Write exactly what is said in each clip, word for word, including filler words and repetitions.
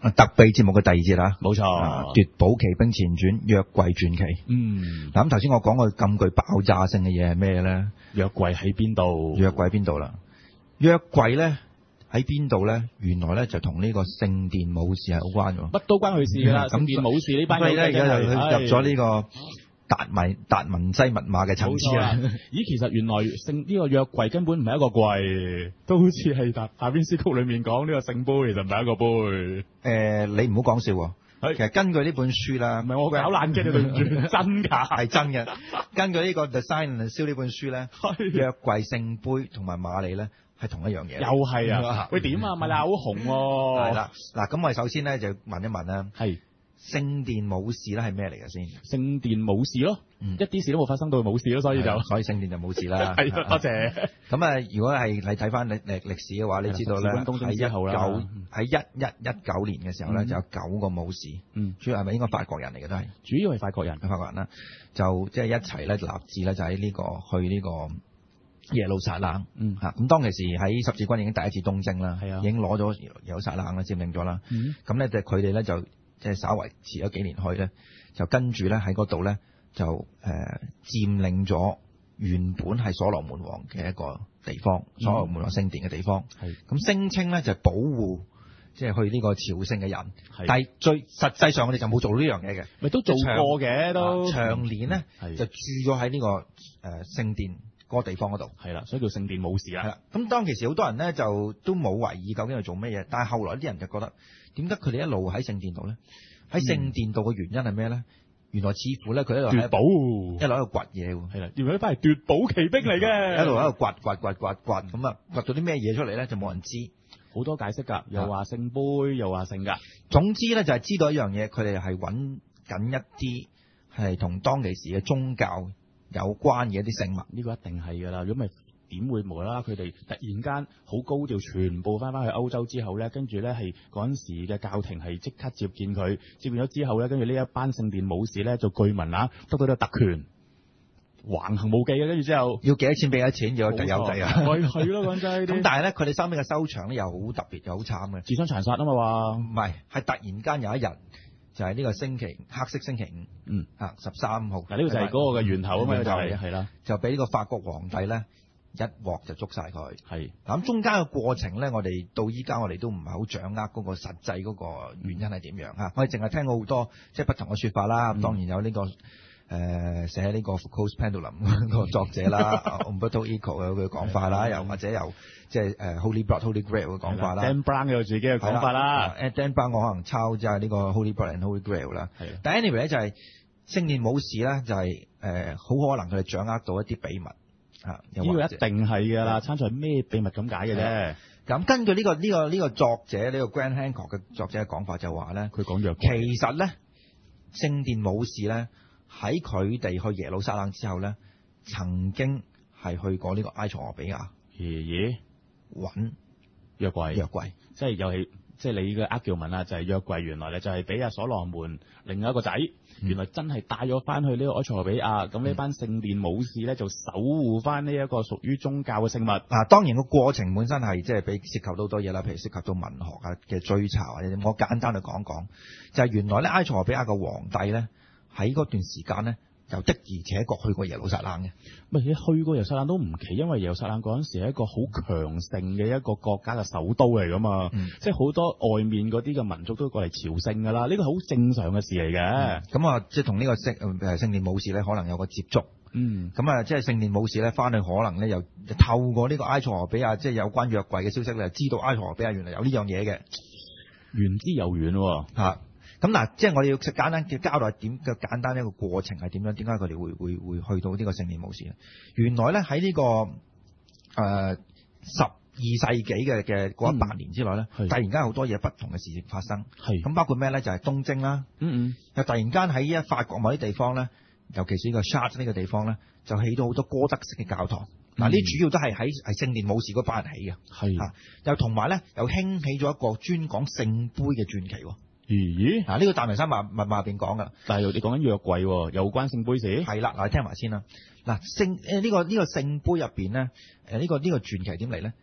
特備節目嘅第二節啦， 冇錯， 啊奪寶奇兵前傳約櫃傳奇。 嗯， 嗱咁頭先我講個咁具爆炸性嘅嘢係咩咧？ 約櫃喺邊度？ 約櫃喺邊度啦？約櫃咧喺邊度咧？原來咧就同呢個聖殿武士係有關嘅， 乜都關佢事噶啦。 咁聖殿武士呢班所以咧而家就友入咗呢個達米達文西密碼嘅層次啦。 咦，其實原來聖呢個約櫃根本唔係一個櫃，都好似係下下邊詩曲裏面講呢個聖杯，其實唔係一個杯。 誒、呃，你唔好講笑喎。其實根據呢本書啦， 唔係我搞爛機，對唔住，真㗎， 係真嘅。根據呢個《The Sign and Seal》呢本書咧，約櫃、聖杯同埋馬利咧係同一樣嘢。 又係啊！喂，點啊？馬利好紅喎。 係啦，嗱，咁我哋首先咧就問一問啦。 係。 聖殿武士咧係咩嚟嘅先？ 聖殿武士咯，嗯、一啲事都冇發生到冇事咯，所以就所以聖殿就冇事啦。 係多謝。 咁啊，如果係你睇翻歷歷歷史嘅話，你知道咧喺一九喺一一一九年嘅時候咧，嗯、就有九個武士，嗯，主要係咪應該法國人嚟嘅都係？ 主要係法國人， 法國人啦，就即係一齊咧立志咧，就喺呢、這個去呢個耶路撒冷，嗯嚇。咁當其時喺十字軍已經第一次東征啦，係啊，已經攞咗耶路撒冷啦，佔領咗啦。咁咧就佢哋咧就。即係稍為遲咗幾年去咧，就跟住咧喺嗰度咧就誒、呃、佔領咗原本係所羅門王嘅一個地方，嗯、所羅門王聖殿嘅地方。係咁聲稱咧就係、保護即係、就是、去呢個朝聖嘅人。但係最實際上我哋就冇做呢樣嘢嘅， 咪都做過嘅都。 長、啊、年咧就住咗喺呢個誒、呃、聖殿嗰個地方嗰度。 係啦，所以叫聖殿武士啦。係啦， 咁當其時好多人咧就都冇懷疑究竟係做咩嘢，但係後來啲人就覺得。點解佢哋一路喺聖殿度咧？喺聖殿度嘅原因係咩咧？原來似乎咧佢一路喺奪寶， 一路喺度掘嘢喎。 係啦，原來呢班係奪寶奇兵嚟嘅， 一路喺度掘掘掘掘掘咁啊，掘到啲咩嘢出嚟咧？就冇人知， 好多解釋㗎，又話聖杯，又話聖㗎。 總之咧就係知道一樣嘢，佢哋係揾緊一啲係同當其時嘅宗教有關嘅一啲聖物。 呢個一定係㗎啦，如果唔係。點會無啦啦佢哋突然間好高調，全部翻返去歐洲之後咧，跟住咧係嗰陣時嘅教廷係即刻接見佢，接見咗之後咧，跟住呢一班聖殿武士咧就據聞啊，得到呢個特權，橫行無忌嘅，跟住之後要幾多錢俾幾多錢，要有特有制啊， 係係咯講真。 咁但係咧，佢哋收尾嘅收場咧又好特別又好慘嘅， 自相殘殺啊嘛話， 唔係係突然間有一日就係、是、呢個星期黑色星期五，嗯啊十三號， 嗱呢個就係嗰個嘅源頭啊嘛，就係係啦， 就俾呢個法國皇帝咧。一鑊就捉晒佢， 係嗱咁中間嘅過程咧，我哋到依家我哋都唔係好掌握嗰個實際嗰個原因係點樣嚇，我哋淨係聽過好多即係不同嘅説法啦。咁、嗯、當然有呢、這個誒、呃、寫呢個 Foucault's Pendulum 個作者啦，Umberto Eco 有佢嘅講法啦，又或者有即係誒 Holy Blood Holy Grail 嘅講法啦。Dan Brown 有自己嘅講法啦。 誒 Dan Brown 我可能抄就係呢個 Holy Blood and Holy Grail 啦。係。但 anyway 咧就係聖殿武士咧就係誒好可能佢哋掌握到一啲秘密。啊！呢個一定係㗎啦，參賽咩秘密咁解嘅啫。 咁根據呢、呢個呢、呢個呢、呢個作者呢、呢個 Graham Hancock 嘅作者嘅講法就話咧， 佢講約其實咧聖殿武士咧喺佢哋去耶路撒冷之後咧，曾經係去過呢個埃塞俄比亞爺爺揾約櫃， 約櫃即係又係即係你嘅厄教文啊，就係約櫃原來咧就係俾阿所羅門另一個仔。原來真係帶咗翻去呢個埃塞俄比亞，咁呢班聖殿武士咧就守護翻呢一個屬於宗教嘅聖物。嗱、 啊，當然個過程本身係即係俾涉及到好多嘢啦，譬如涉及到文學啊嘅追查或者我簡單去講講，就係、是、原來咧埃塞俄比亞嘅皇帝咧喺嗰段時間咧。就的而且確去過耶路撒冷嘅， 咪你去過耶路撒冷都唔奇，因為耶路撒冷嗰陣時係一個好強盛嘅一個國家嘅首都嚟噶嘛，嗯、即係好多外面嗰啲嘅民族都過嚟朝聖噶啦，呢個好正常嘅事嚟嘅。咁、 嗯、啊，即係同呢個聖誒聖殿武士咧，可能有個接觸。嗯，咁啊，即係聖殿武士咧，翻去可能咧又透過呢個埃塞俄比亞，即係有關約櫃嘅消息咧，知道埃塞俄比亞原來有呢樣嘢嘅， 原之又遠喎嚇。 咁嗱，即係我哋要簡單嘅交代點嘅簡單一個過程係點樣？點解佢哋會會會去到呢個聖殿武士咧？原來咧喺呢個誒十二世紀嘅嘅嗰一百年之內咧，嗯、突然間好多嘢不同嘅事情發生。係咁包括咩咧？就係、是、東征啦。嗯嗯。又突然間喺一法國某啲地方咧，尤其是呢個 Chartres 呢個地方咧，就起到好多哥德式嘅教堂。嗱、嗯，呢主要都係喺係聖殿武士嗰班人起嘅。係啊，又同埋咧，又興起咗一個專講聖杯嘅傳奇。 咦？ 嗱，呢個達文西密密碼入邊講噶， 但係你講緊約櫃，有關聖杯事？ 係啦，嗱，你聽埋先啦。嗱，聖誒呢個呢個聖杯入邊咧，誒呢個呢個傳奇點嚟咧？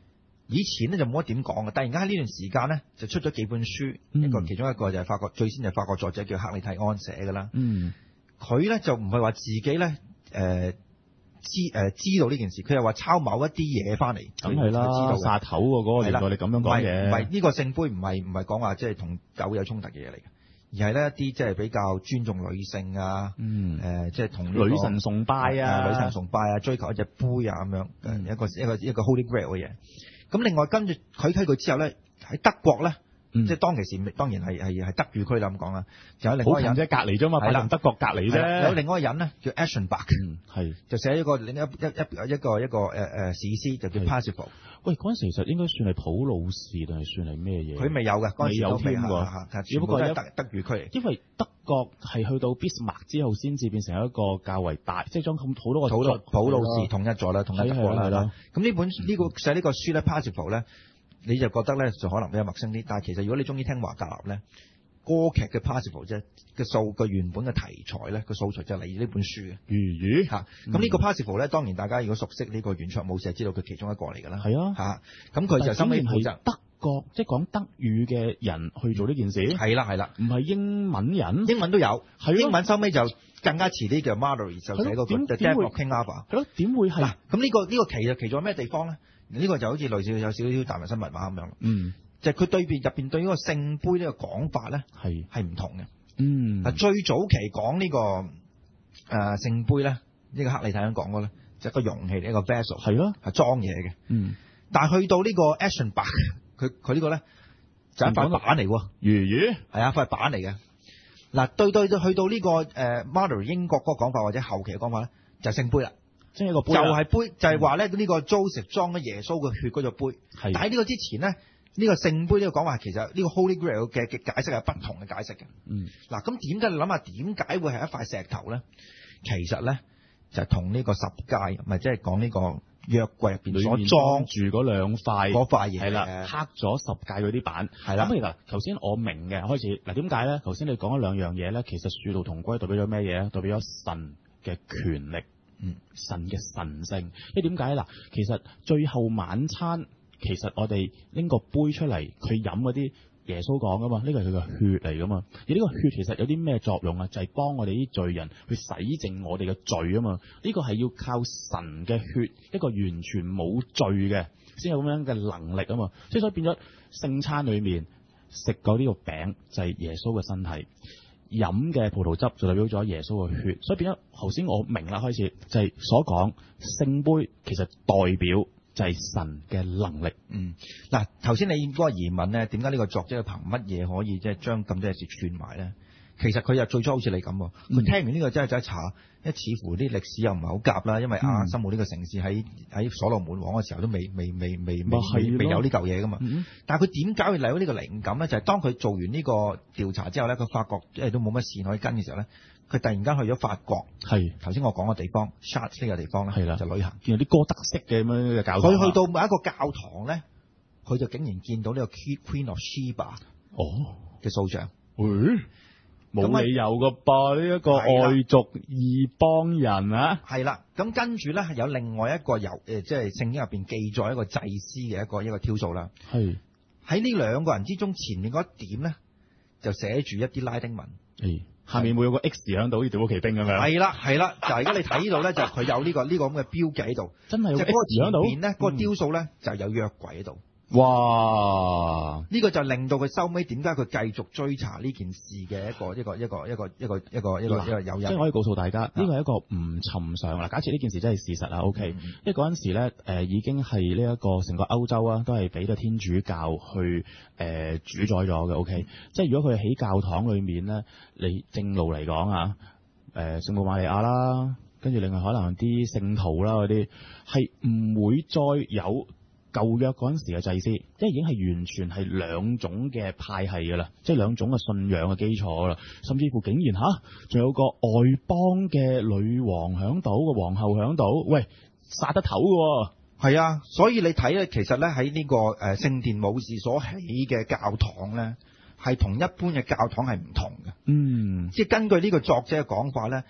以前咧就冇乜點講嘅，突然間喺呢段時間咧就出咗幾本書， 嗯、 一個其中一個就係法國最先就係法國作者叫克里蒂安寫嘅啦。 嗯， 佢咧就唔係話自己咧誒、呃、知誒、呃、知道呢件事，佢又話抄某一啲嘢翻嚟。 咁係啦， 知道殺頭喎嗰個年代，你咁樣講嘢。 唔係呢個聖杯唔係唔係講話即係同狗有衝突嘅嘢嚟嘅。而係咧一啲即係比較尊重女性啊， 嗯， 誒即係同女神崇拜啊， 女神崇拜啊，追求一隻杯啊咁樣， 嗯、 一個一個一個 Holy Grail 嘅嘢。咁另外跟住佢睇佢之後咧，喺德國咧， 嗯、 即係當其時當然係係係德語區啦咁講啦，就有另外一個人即係隔離啫嘛，係啦，德國隔離啫。 有另外一個人咧叫 Eschenbach， 嗯，係就寫一個另一一一一個一個誒誒史詩就叫 Parsifal。 喂，嗰陣時其實應該算係普魯士定係算係咩嘢？ 佢未有嘅，嗰陣時都未有㗎。 只不過係德德語區嚟。 因為德國係去到 Bismarck 之後先至變成一個較為大，即係將咁好多個普魯普魯士統一咗啦，統一德國啦。咁呢本呢個寫呢個書咧 Parsifal 咧，你就覺得咧就可能比較陌生啲。但係其實如果你中意聽華格納咧，歌劇嘅 Parsifal 啫嘅數個原本嘅題材咧個素材就係嚟自呢本書嘅。 粵語嚇，咁呢個 Parsifal 咧，當然大家如果熟悉呢個圓桌武士，就知道佢其中一個嚟㗎啦。 係啊， 嚇，咁佢就收尾負責德國，即係講德語嘅人去做呢件事。 係啦係啦， 唔係英文人， 英文都有， 係英文收尾就更加遲啲嘅 Malory 就寫嗰個 The Death of King Arthur。 係咯，點會係？ 嗱，咁呢個呢個奇就奇咗咩地方咧？呢個就好似類似有少少大明星密碼咁樣。 嗯。 就係佢對邊入邊對呢個聖杯呢個講法咧， 係係唔同嘅。 嗯， 啊最早期講呢個誒聖杯咧，呢個克里蒂安講過咧，就一個容器，一個 vessel 係咯， 係裝嘢嘅。 嗯， 但係去到呢個 Eschenbach，佢佢呢個咧就係一塊板嚟喎， 魚魚係啊塊板嚟嘅。嗱對對到去到呢個誒 Malory 英國嗰個講法或者後期嘅講法咧，就係聖杯啦， 即係一個杯， 就係杯，就係話咧呢個 Joseph 裝咗耶穌嘅血嗰隻杯。 係， 但喺呢個之前咧。呢個聖杯呢個講話其實呢個 Holy Grail 嘅嘅解釋係不同嘅解釋嘅。 嗯， 嗱咁點解你諗下點解會係一塊石頭咧？其實咧就係同呢個十誡，咪即係講呢個約櫃入邊所裝住嗰兩塊嗰塊嘢係啦，刻咗十誡嗰啲板係啦。 咁嗱，頭先我明嘅開始嗱，點解咧？頭先你講咗兩樣嘢咧，其實殊途同歸代表咗咩嘢咧？代表咗神嘅權力， 嗯，神嘅神性。 因為點解嗱？其實最後晚餐。其實我哋拎個杯出嚟，佢飲嗰啲耶穌講噶嘛，呢個係佢個血嚟噶嘛。而呢個血其實有啲咩作用啊？就係、是、幫我哋啲罪人去洗淨我哋嘅罪啊嘛。呢、這個係要靠神嘅血，一個完全冇罪嘅，先有咁樣嘅能力啊嘛。即係所以變咗聖餐裏面食嗰呢個餅就係耶穌嘅身體，飲嘅葡萄汁就代表咗耶穌嘅血。所以變咗頭先我明啦，開始就係、是、所講聖杯其實代表。就係神嘅能力。 嗯，嗱，頭先你嗰個疑問咧，點解呢個作者憑乜嘢可以即係將咁多嘢事串埋咧？其實佢又最初好似你咁，佢、嗯、聽完呢個真係真係查，因為似乎啲歷史又唔係好夾啦。因為阿森姆呢個城市喺喺所羅門王嘅時候都未未未未未未，未有呢嚿嘢噶嘛。嗯、但係佢點解會嚟到呢個靈感咧？就係、是、當佢做完呢個調查之後咧，佢發覺即係都冇乜事可以跟嘅時候咧。佢突然間去咗法國，係頭先我講嘅地方 Chartres 呢個地方咧，係啦，就旅行，見到啲哥德式嘅咁樣嘅教堂。佢去到某一個教堂咧，佢就竟然見到呢個 Queen of Sheba 哦嘅塑像。誒，冇理由噶噃，呢一個外族異邦人啊。係啦，咁跟住咧有另外一個由誒，即係聖經入邊記載一個祭司嘅一個一個挑數啦。係喺呢兩個人之中，前面嗰一點咧就寫住一啲拉丁文。係。下面會有個 X 響度，好似奪寶奇兵咁樣。係啦，係啦，就係而家你睇到咧，就佢有呢個呢個咁嘅標記喺度。真係有 X 響度。前邊咧，嗰個雕塑咧就有約櫃喺度。哇！呢個就令到佢收尾點解佢繼續追查呢件事嘅一個一個一個一個一個一個一個一個誘因。即係可以告訴大家，呢個係一個唔尋常啦。假設呢件事真係事實啦 ，OK、嗯。因為嗰陣時咧，誒、呃、已經係呢一個成個歐洲啊，都係俾咗天主教去誒、呃、主宰咗嘅 ，OK、嗯。即係如果佢喺教堂裏面咧，你正路嚟講啊，誒、呃、聖母瑪利亞啦，跟住另外可能啲聖徒啦嗰啲，係唔會再有。舊約嗰陣時嘅祭司，即係已經係完全係兩種嘅派系㗎啦，即係兩種嘅信仰嘅基礎啦，甚至乎竟然吓，仲有個外邦嘅女王響度，個皇后響度，喂，殺得頭㗎。係啊，所以你睇咧，其實咧喺呢個誒聖殿武士所起嘅教堂咧，係同一般嘅教堂係唔同嘅。嗯，即係根據呢個作者嘅講法咧。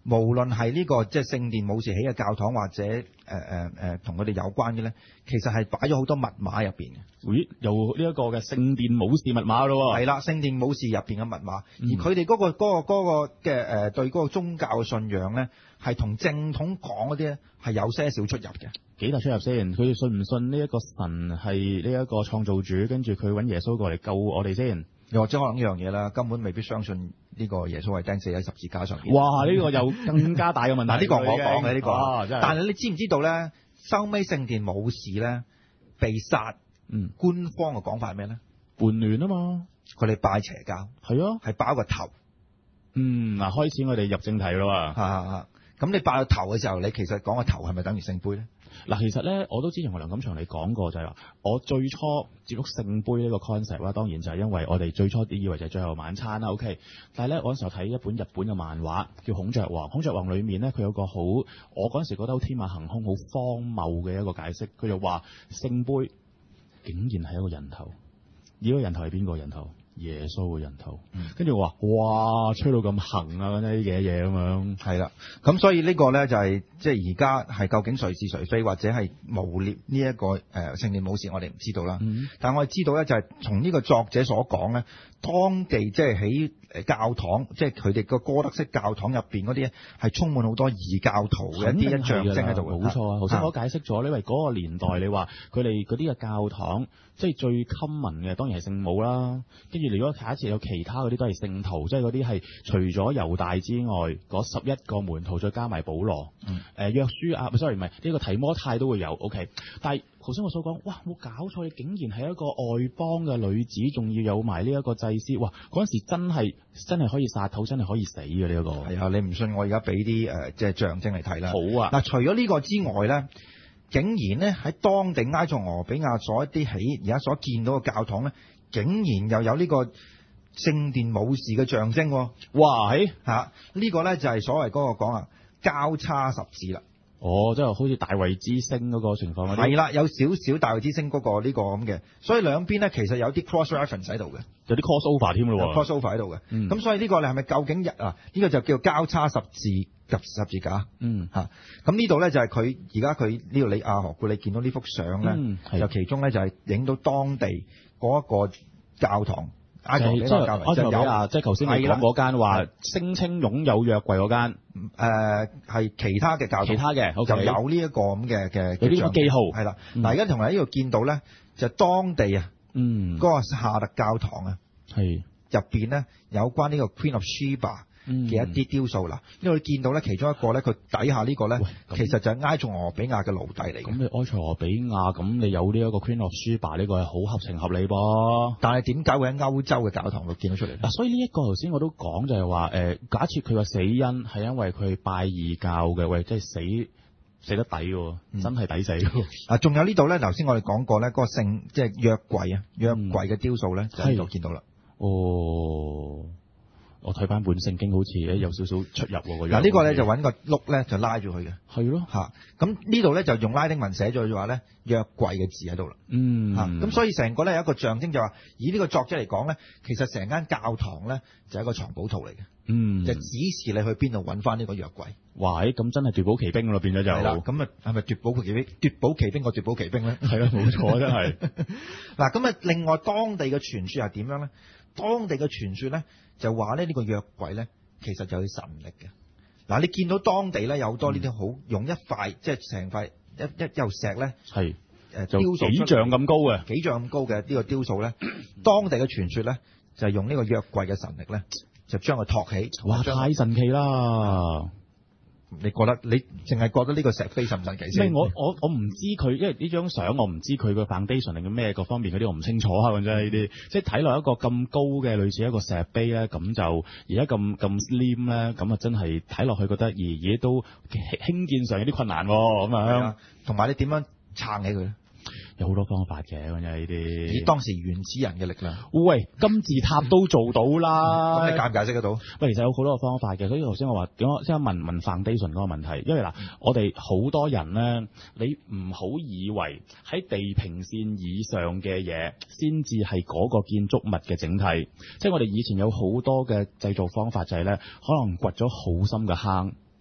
無論係呢個即係聖殿武士起嘅教堂，或者誒誒誒同佢哋有關嘅咧，其實係擺咗好多密碼入邊嘅。 咦，有呢一個嘅聖殿武士密碼咯喎。 係啦，聖殿武士入邊嘅密碼， 嗯而佢哋嗰個嗰、個嗰、個嘅誒、呃、對嗰個宗教嘅信仰咧，係同正統講嗰啲咧係有些少出入嘅。 幾大出入先？佢哋信唔信呢一個神係呢一個創造主，跟住佢揾耶穌過嚟救我哋先？ 又或者可能呢樣嘢啦，根本未必相信呢個耶穌係釘死喺十字架上邊。 哇！呢、呢個有更加大嘅問題。 嗱，呢個我講嘅呢個， 啊、 但係你知唔知道咧？收尾聖殿武士咧被殺， 嗯， 官方嘅講法係咩咧？ 叛亂啊嘛， 佢哋拜邪教， 係啊， 係爆個頭。 嗯，嗱，開始我哋入正題啦。 嚇嚇嚇！咁你爆個頭嘅時候，你其實講個頭係咪等於聖杯咧？ 嗱，其實咧，我都之前同梁錦祥你講過，就係話我最初接觸聖杯呢個 concept 啦，當然就係因為我哋最初以為就係最後晚餐啦。OK，但係咧，我嗰時候睇一本日本嘅漫畫叫《孔雀王》，《孔雀王》裏面咧，佢有個好，我嗰陣時覺得好天馬行空、好荒謬嘅一個解釋。佢就話聖杯竟然係一個人頭，而個人頭係邊個人頭？耶穌嘅人頭，跟住我話哇，吹到咁行啊，嗰啲嘢嘢咁樣， 係啦。咁所以呢個咧就係即係而家係究竟誰是誰非，或者係誣衊呢一個誒聖殿武士，我哋唔知道啦。嗯、但係我哋知道咧，就係從呢個作者所講咧，當地即係喺誒教堂，即係佢哋個哥德式教堂入邊嗰啲係充滿好多異教徒嘅一啲象徵喺度。 冇錯啊，頭先我解釋咗，因為嗰個年代你話佢哋嗰啲嘅教堂，即係最 common 嘅當然係聖母啦，跟住如果假設有其他嗰啲都係聖徒，即係嗰啲係除咗猶大之外，嗰十一個門徒再加埋保羅，誒、嗯呃、約書亞，sorry 唔係呢個提摩太都會有 OK，但係頭先我所講，哇冇搞錯，你竟然係一個外邦嘅女子，仲要有埋呢一個祭司，哇嗰陣時真係真係可以殺頭，真係可以死嘅呢一個。 係啊，你唔信我而家俾啲誒即係象徵嚟睇啦。 好啊， 嗱除咗呢個之外咧，竟然咧喺當地埃塞俄比亞所一啲起而家所見到嘅教堂咧，竟然又有呢個聖殿武士嘅象徵。 哇喺嚇呢個咧就係所謂嗰個講啊交叉十字啦。 哦，即係好似大衛之星嗰個情況嗰啲。係啦，有少少大衛之星嗰、嗰個呢、呢個咁嘅，所以兩邊咧其實有啲 cross reference 喺度嘅， 有啲 cross over 添咯喎 cross over 喺度嘅。咁、嗯、所以呢個你係咪究竟日啊？呢、呢個就叫交叉十字及十字架。嗯嚇。咁呢度咧就係佢而家佢呢度你阿何故你見到呢幅相咧、嗯，就其中咧就係影到當地嗰一個教堂。埃塞俄比亞教堂就有啊， 即係頭先你講嗰間話聲稱擁有約櫃嗰間， 誒係其他嘅教堂， 其他嘅、okay、 就有呢一個咁嘅嘅有啲記號，係啦。 嗱而家同埋呢度見到咧，就當地啊，嗯，嗰個夏特教堂啊，係入邊咧有關呢個 Queen of Sheba嘅一啲雕塑啦，因為你見到咧其中一個咧，佢底下呢個咧，其實就係埃塞俄比亞嘅奴隸嚟嘅。 咁你埃塞俄比亞，咁你有呢一個 Queen of Sheba 呢個係好合情合理噃。 但係點解會喺歐洲嘅教堂度見到出嚟？ 嗱，所以呢一個頭先我都講就係話，誒，假設佢個死因係因為佢拜異教嘅，喂，即係死死得抵喎，真係抵死喎。 啊，仲有呢度咧，頭先我哋講過咧，嗰個聖即係約櫃啊，約櫃嘅雕塑咧，就喺度見到啦。 哦。我睇翻本聖經好似咧有少少出入喎。 嗱呢個咧就揾個碌咧就拉住佢嘅。 係咯嚇，咁呢度咧就用拉丁文寫咗話咧約櫃嘅字喺度啦。嗯，嚇，咁所以成個咧有一個象徵就話，以呢個作者嚟講咧，其實成間教堂咧就係一個藏寶圖嚟嘅。嗯，就指示你去邊度揾翻呢個約櫃。 哇！咁真係奪寶奇兵咯，變咗就係啦。 咁啊係咪奪寶奇兵？奪寶奇兵個奪寶奇兵咧？ 係啦，冇錯，真係。 嗱咁啊，另外當地嘅傳說係點樣咧？當地嘅傳說咧就話咧呢個約櫃咧其實就係神力嘅。嗱，你見到當地咧有好多呢啲好用一塊即係成塊一一嚿石咧係誒雕塑幾丈咁高嘅， 幾丈咁高嘅呢個雕塑咧，當地嘅傳說咧就係用呢個約櫃嘅神力咧就將佢托起。 哇！太神奇啦！ 你覺得你淨係覺得呢個石碑神唔神奇先？ 唔係我我我唔知佢，因為呢張相我唔知佢個 foundation 定咩各方面嗰啲我唔清楚啊，真係呢啲，即係睇落一個咁高嘅類似一個石碑咧，咁就而家咁咁 slim 咧，咁啊真係睇落去覺得而而都興建上有啲困難喎，咁啊， 同埋你點樣撐起佢咧？ 有好多方法嘅，咁樣呢啲以當時原始人嘅力量， 喂，金字塔都做到啦。 咁、嗯、你解唔解釋得到？ 喂，其實有好多個方法嘅，所以頭先我話點解先問問 foundation 嗰個問題，因為嗱、嗯，我哋好多人咧，你唔好以為喺地平線以上嘅嘢先至係嗰個建築物嘅整體，即係我哋以前有好多嘅製造方法就係咧，可能掘咗好深嘅坑。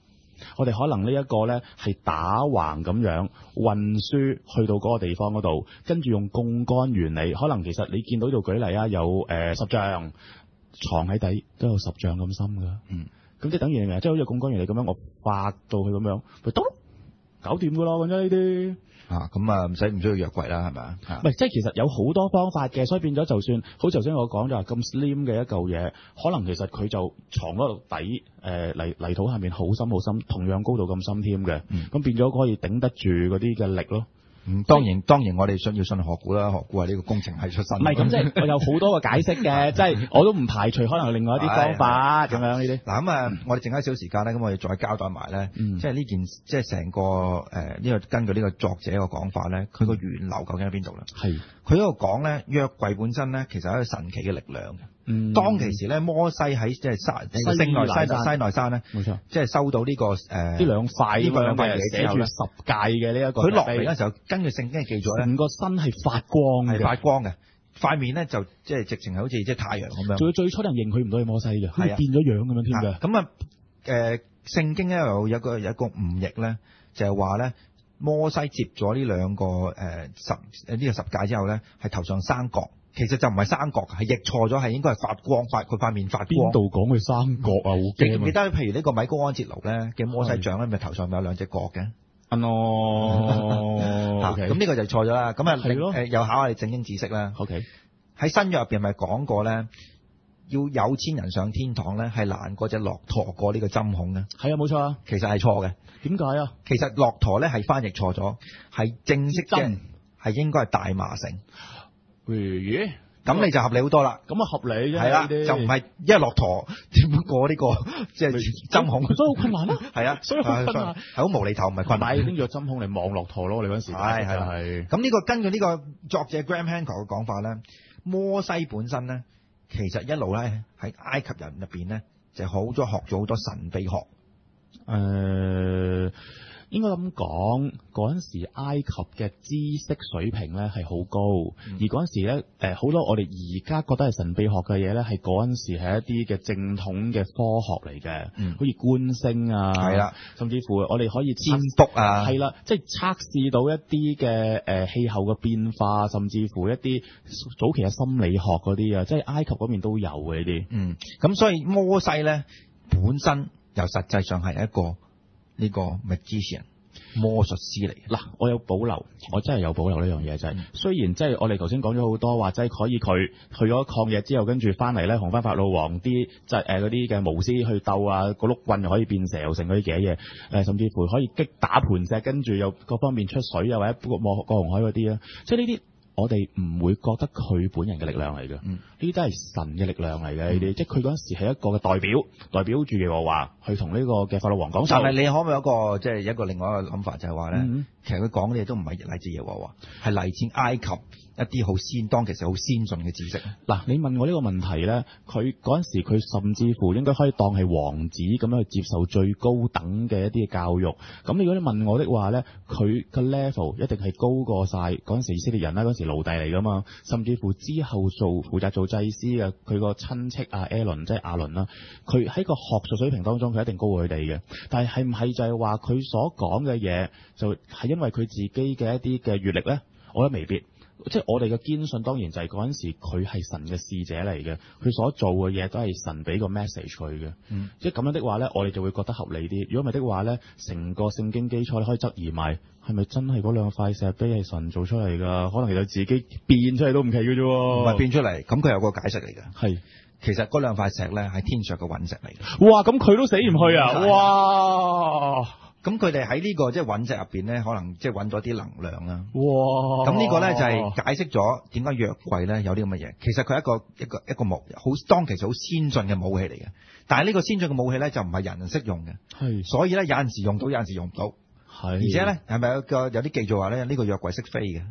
我哋可能呢一個咧係打橫咁樣運輸去到嗰個地方嗰度，跟住用槓桿原理，可能其實你見到呢度舉例啊，有誒、呃、十丈藏喺底都有十丈咁深㗎。 嗯， 咁即係等於咩？即係好似槓桿原理咁樣，我發到佢咁樣，咪得咯，搞掂㗎咯，揾咗呢啲。 啊，咁啊唔使唔需要約櫃啦，係咪啊？ 唔係，即係其實有好多方法嘅，所以變咗就算好似頭先我講就話咁 slim 嘅一嚿嘢，可能其實佢就藏嗰度底誒、呃、泥泥土下面好深好深，同樣高度咁深添嘅，咁、嗯、變咗可以頂得住嗰啲嘅力咯。 嗯，當然當然我哋信要信何故啦，何故係呢個工程係出身。 唔係咁即係我有好多個解釋嘅，即係我都唔排除可能有另外一啲方法咁樣呢啲。嗱咁啊，我哋剩翻少時間咧，咁我哋再交代埋咧、嗯，即係呢件即係成個誒呢、呃這個根據呢個作者個講法咧，佢個源流究竟喺邊度咧？係佢喺度講咧，約櫃本身咧其實係一個神奇嘅力量嘅。嗯，當其時咧，摩西喺即係山聖奈西西奈山咧，冇錯，即係收到呢、這個誒呢、呃、兩塊呢個兩塊嘢寫住十誡嘅呢一個，佢落嚟嗰時候，根據聖經嘅記載咧，成個身係發光嘅，係發光嘅，塊面咧就即係直情係好似即係太陽咁樣。仲要最初人認佢唔到係摩西嘅，係變咗樣咁樣添嘅。咁啊誒，聖經咧有有個有一個誤譯咧，就係話咧摩西接咗呢兩個誒、呃、十呢、這個十誡之後咧，係頭上生角。其實就唔係生角，係譯錯咗，係應該係發光，發佢塊面發光。邊度講佢生角啊？好驚！記唔記得？譬如呢個米高安哲羅咧嘅摩西像咧，咪頭上咪有兩隻角嘅。啊咯，咁呢個就錯咗啦。咁啊，誒又考下你正經知識啦。OK，喺新約入邊咪講過咧，要有錢人上天堂咧，係難過隻駱駝過呢個針孔嘅。係啊，冇錯啊。其實係錯嘅。點解啊？其實駱駝咧係翻譯錯咗，係正式嘅係應該係大麻繩。咦？咁你就合理好多啦。咁啊合理啫。係啦，就唔係因為駱駝點過呢個即係針孔，所以好困難啦。係啊，所以好困難，係好無厘頭，唔係困難。拎住個針孔嚟望駱駝咯，你嗰陣時係係係。咁呢個根據呢個作者 Graham Hancock 嘅講法咧，摩西本身咧其實一路咧喺埃及人入邊咧就好咗學咗好多神秘學。誒、呃。應該咁講，嗰陣時埃及嘅知識水平咧係好高，嗯、而嗰陣時咧誒好多我哋而家覺得係神秘學嘅嘢咧，係嗰陣時係一啲嘅正統嘅科學嚟嘅，嗯、好似觀星啊，係啦，甚至乎我哋可以占卜啊，係啦，即係測試到一啲嘅誒氣候嘅變化，甚至乎一啲早期嘅心理學嗰啲啊，即係埃及嗰邊都有嘅呢啲。嗯，咁所以摩西咧本身又實際上係一個。呢、這個 magician 魔術師嚟嘅。嗱，我有保留，我真係有保留呢樣嘢就係、是嗯，雖然即係我哋頭先講咗好多話，即係可以佢去咗曠野之後，跟住翻嚟咧，同翻法老王啲即係誒嗰啲嘅巫師去鬥啊，個碌棍又可以變蛇，又成嗰啲嘅嘢，誒甚至乎可以擊打盤石，跟住又各方面出水啊，或者過過紅海嗰啲啊，即係呢啲。我哋唔會覺得佢本人嘅力量嚟嘅，呢啲都係神嘅力量嚟嘅。呢啲即係佢嗰陣時係一個嘅代表，代表住耶和華去同呢個嘅法老王講。但係你可唔可以有一個即係一個另外一個諗法，就係話咧，其實佢講嘅嘢都唔係嚟自耶和華，係嚟自埃及一啲好先當其實好先進嘅知識。嗱，你問我呢個問題咧，佢嗰陣時佢甚至乎應該可以當係王子咁樣去接受最高等嘅一啲教育。咁如果你問我的話咧，佢嘅 level 一定係高過晒嗰陣時以色列人啦，嗰陣時奴隸嚟噶嘛，甚至乎之後做負責做祭司嘅佢個親戚啊 Aaron 即係亞倫啦，佢喺個學術水平當中佢一定高過佢哋嘅。但係係唔係就係話佢所講嘅嘢就係因為佢自己嘅一啲嘅閲歷咧？我覺得未必。即係我哋嘅堅信當然就係嗰陣時佢係神嘅使者嚟嘅，佢所做嘅嘢都係神俾個 message 佢嘅。嗯，即係咁樣的話咧，我哋就會覺得合理啲。如果唔係的話咧，成個聖經基礎你可以質疑埋，係咪真係嗰兩塊石碑係神做出嚟㗎？可能其實自己變出嚟都唔奇嘅啫。唔係變出嚟，咁佢有個解釋嚟嘅。係，其實嗰兩塊石咧係天上嘅隕石嚟嘅。哇！咁佢都死唔去啊！哇！咁佢哋喺呢個即係隕石入邊咧，可能即係揾咗啲能量啦。哇！咁呢個咧就係解釋咗點解約櫃咧有啲咁嘅嘢。其實佢係一個一個一個武好當其實好先進嘅武器嚟嘅。但係呢個先進嘅武器咧就唔係人人識用嘅。係。所以咧有陣時用到，有陣時用唔到。係。而且咧係咪有個有啲記載話咧呢個約櫃識飛嘅？誒、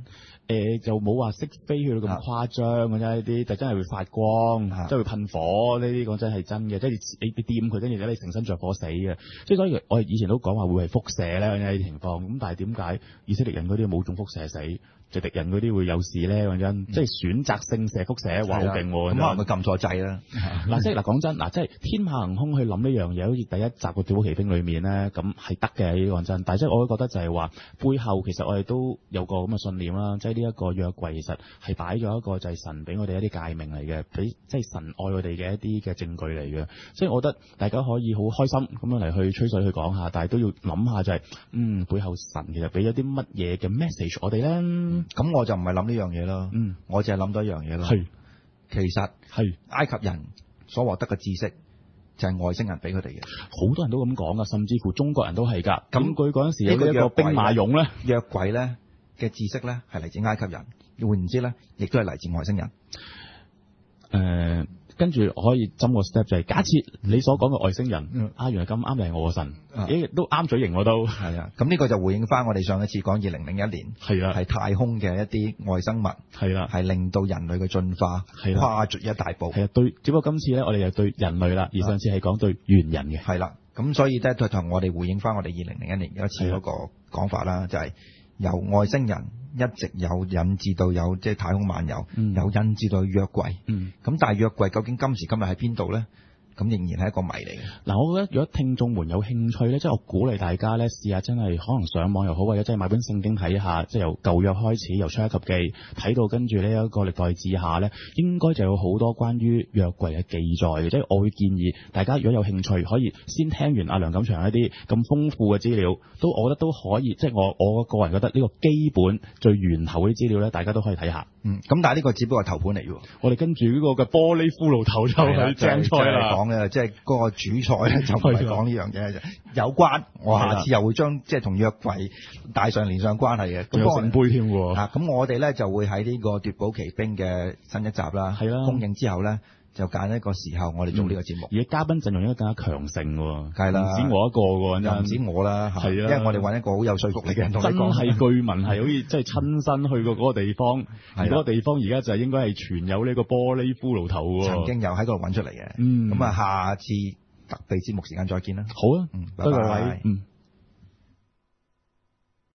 誒就冇話識飛去到咁誇張嘅啫，呢啲就真係會發光， 啊即係會噴火呢啲講真係真嘅，即係你你掂佢，跟住你成身着火死嘅。即係所以我哋以前都講話會係輻射咧呢啲情況，咁但係點解以色列人嗰啲冇中輻射死？就敵人嗰啲會有事咧，講真，即係選擇性射輻射，話好勁喎。咁可能佢撳錯掣啦。 嗱，即係嗱講真，嗱即係天馬行空去諗呢樣嘢，好似第一集嘅《奪寶奇兵》裏面咧，咁係得嘅呢講真。但係即係我都覺得就係話，背後其實我哋都有個咁嘅信念啦，即係呢一個約櫃其實係擺咗一個就係神俾我哋一啲誡命嚟嘅，俾即係神愛我哋嘅一啲嘅證據嚟嘅。所以我覺得大家可以好開心咁樣嚟去吹水去講下，但係都要諗下就係、是，嗯，背後神其實俾咗啲乜嘢嘅 message 我哋咧。 咁我就唔係諗呢樣嘢咯，嗯，我淨係諗到一樣嘢咯。係，其實係埃及人所獲得嘅知識就係外星人俾佢哋嘅， 好多人都咁講噶，甚至乎中國人都係㗎。咁佢嗰陣時有呢一個兵馬俑咧， 約櫃咧嘅知識咧係嚟自埃及人，換言之咧，亦都係嚟自外星人。誒、 呃。跟住可以針個 step 就係假設你所講嘅外星人，嗯、啊原來咁啱你係我個神，咦、啊、都啱嘴型我都係啊，咁呢個就回應翻我哋上一次講二零零一年係啊，係太空嘅一啲外生物係啦，係令到人類嘅進化跨出一大步係啊，對，只不過今次咧我哋就對人類啦，而上次係講對猿人嘅係啦，咁所以咧就同我哋回應翻我哋二零零一年有一次嗰個講法啦，就係、是、由外星人一直有引致到有即係太空漫遊，嗯、有引致到約櫃。咁、嗯、但係約櫃究竟今時今日喺邊度咧？咁仍然係一個謎嚟嘅。 嗱，我覺得如果聽眾們有興趣咧，即係我鼓勵大家咧試下，真係可能上網又好，或者真係買本聖經睇下，即係由舊約開始，由出埃及記睇到跟住呢一個歷代志下咧，應該就有好多關於約櫃嘅記載嘅。即係我會建議大家如果有興趣，可以先聽完阿梁錦祥一啲咁豐富嘅資料，都我覺得都可以。即係我我個人覺得呢個基本最源頭嗰啲資料咧，大家都可以睇下。 嗯，咁但係呢個只不過係頭盤嚟喎。 我哋跟住呢個嘅玻璃骷髏頭就係正菜啦。 講嘅即係嗰個主菜咧，就唔係講呢樣嘢，有關。我下次又會將即係同約櫃帶上連上關係嘅。 仲有聖杯添喎。 啊，咁我哋咧就會喺呢個奪寶奇兵嘅新一集啦，係啦，公映之後咧。就揀一個時候，我哋做呢個節目。而家嘉賓陣容應該更加強盛喎，係啦，唔止我一個喎，又唔止我啦，係啊，因為我哋揾一個好有說服力嘅人同你講，真係據聞係好似即係親身去過嗰個地方，而嗰個地方而家就係應該係存有呢個玻璃骷髏頭喎，曾經有喺嗰度揾出嚟嘅。嗯，咁啊，下次特備節目時間再見啦。好啊，嗯，拜拜。嗯。